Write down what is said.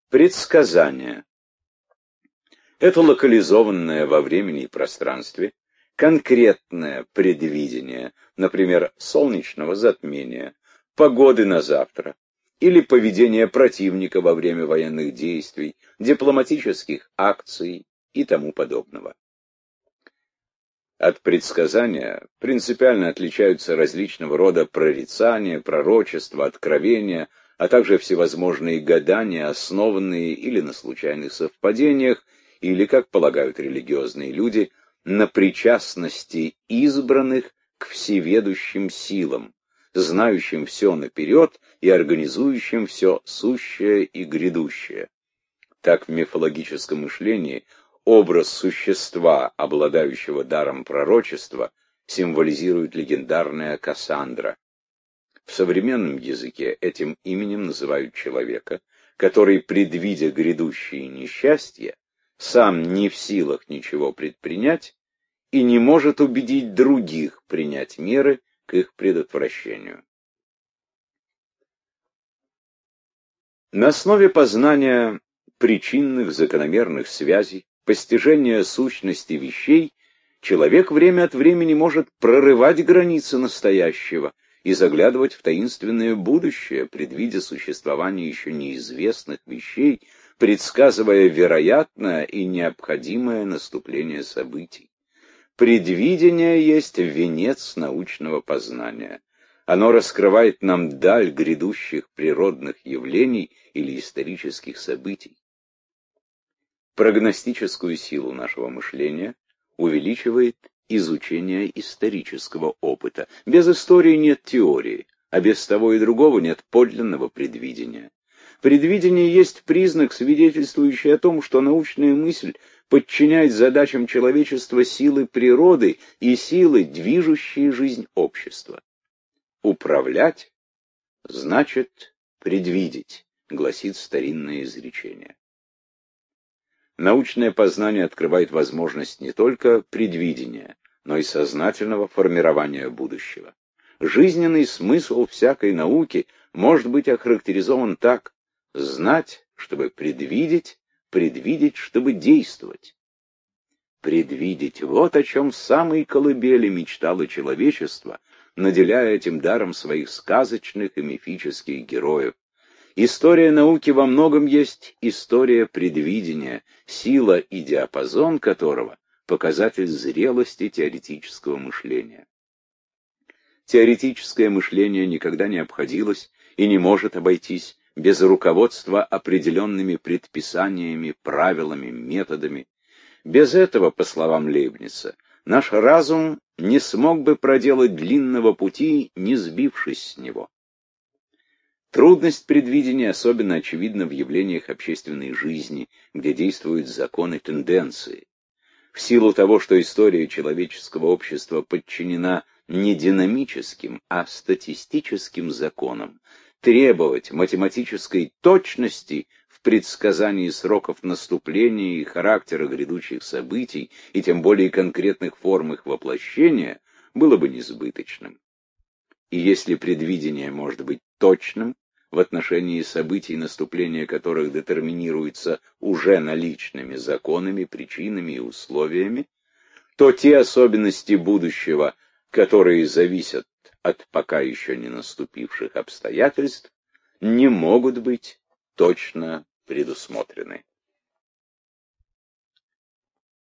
Предсказание. Это локализованное во времени и пространстве конкретное предвидение, например, солнечного затмения, погоды на завтра или поведения противника во время военных действий, дипломатических акций и тому подобного. От предсказания принципиально отличаются различного рода прорицания, пророчества, откровения, а также всевозможные гадания, основанные или на случайных совпадениях, или, как полагают религиозные люди, на причастности избранных к всеведущим силам, знающим все наперед и организующим все сущее и грядущее. Так в мифологическом мышлении образ существа, обладающего даром пророчества, символизирует легендарная Кассандра. В современном языке этим именем называют человека, который, предвидя грядущие несчастья, сам не в силах ничего предпринять и не может убедить других принять меры к их предотвращению. На основе познания причинных закономерных связей, постижения сущности вещей, человек время от времени может прорывать границы настоящего и заглядывать в таинственное будущее, предвидя существование еще неизвестных вещей, предсказывая вероятное и необходимое наступление событий. Предвидение есть венец научного познания. Оно раскрывает нам даль грядущих природных явлений или исторических событий. Прогностическую силу нашего мышления увеличивает изучение исторического опыта. Без истории нет теории, а без того и другого нет подлинного предвидения. Предвидение есть признак, свидетельствующий о том, что научная мысль подчиняет задачам человечества силы природы и силы, движущие жизнь общества. Управлять значит предвидеть, гласит старинное изречение. Научное познание открывает возможность не только предвидения, но и сознательного формирования будущего. Жизненный смысл всякой науки может быть охарактеризован так: знать, чтобы предвидеть, предвидеть, чтобы действовать. Предвидеть — вот о чем в самой колыбели мечтало человечество, наделяя этим даром своих сказочных и мифических героев. История науки во многом есть история предвидения, сила и диапазон которого — показатель зрелости теоретического мышления. Теоретическое мышление никогда не обходилось и не может обойтись без руководства определенными предписаниями, правилами, методами. Без этого, по словам Лейбница, наш разум не смог бы проделать длинного пути, не сбившись с него. Трудность предвидения особенно очевидна в явлениях общественной жизни, где действуют законы тенденции. В силу того, что история человеческого общества подчинена не динамическим, а статистическим законам, требовать математической точности в предсказании сроков наступления и характера грядущих событий, и тем более конкретных форм их воплощения, было бы несбыточным. И если предвидение может быть точным в отношении событий, наступления которых детерминируется уже наличными законами, причинами и условиями, то те особенности будущего, которые зависят от пока еще не наступивших обстоятельств, не могут быть точно предусмотрены.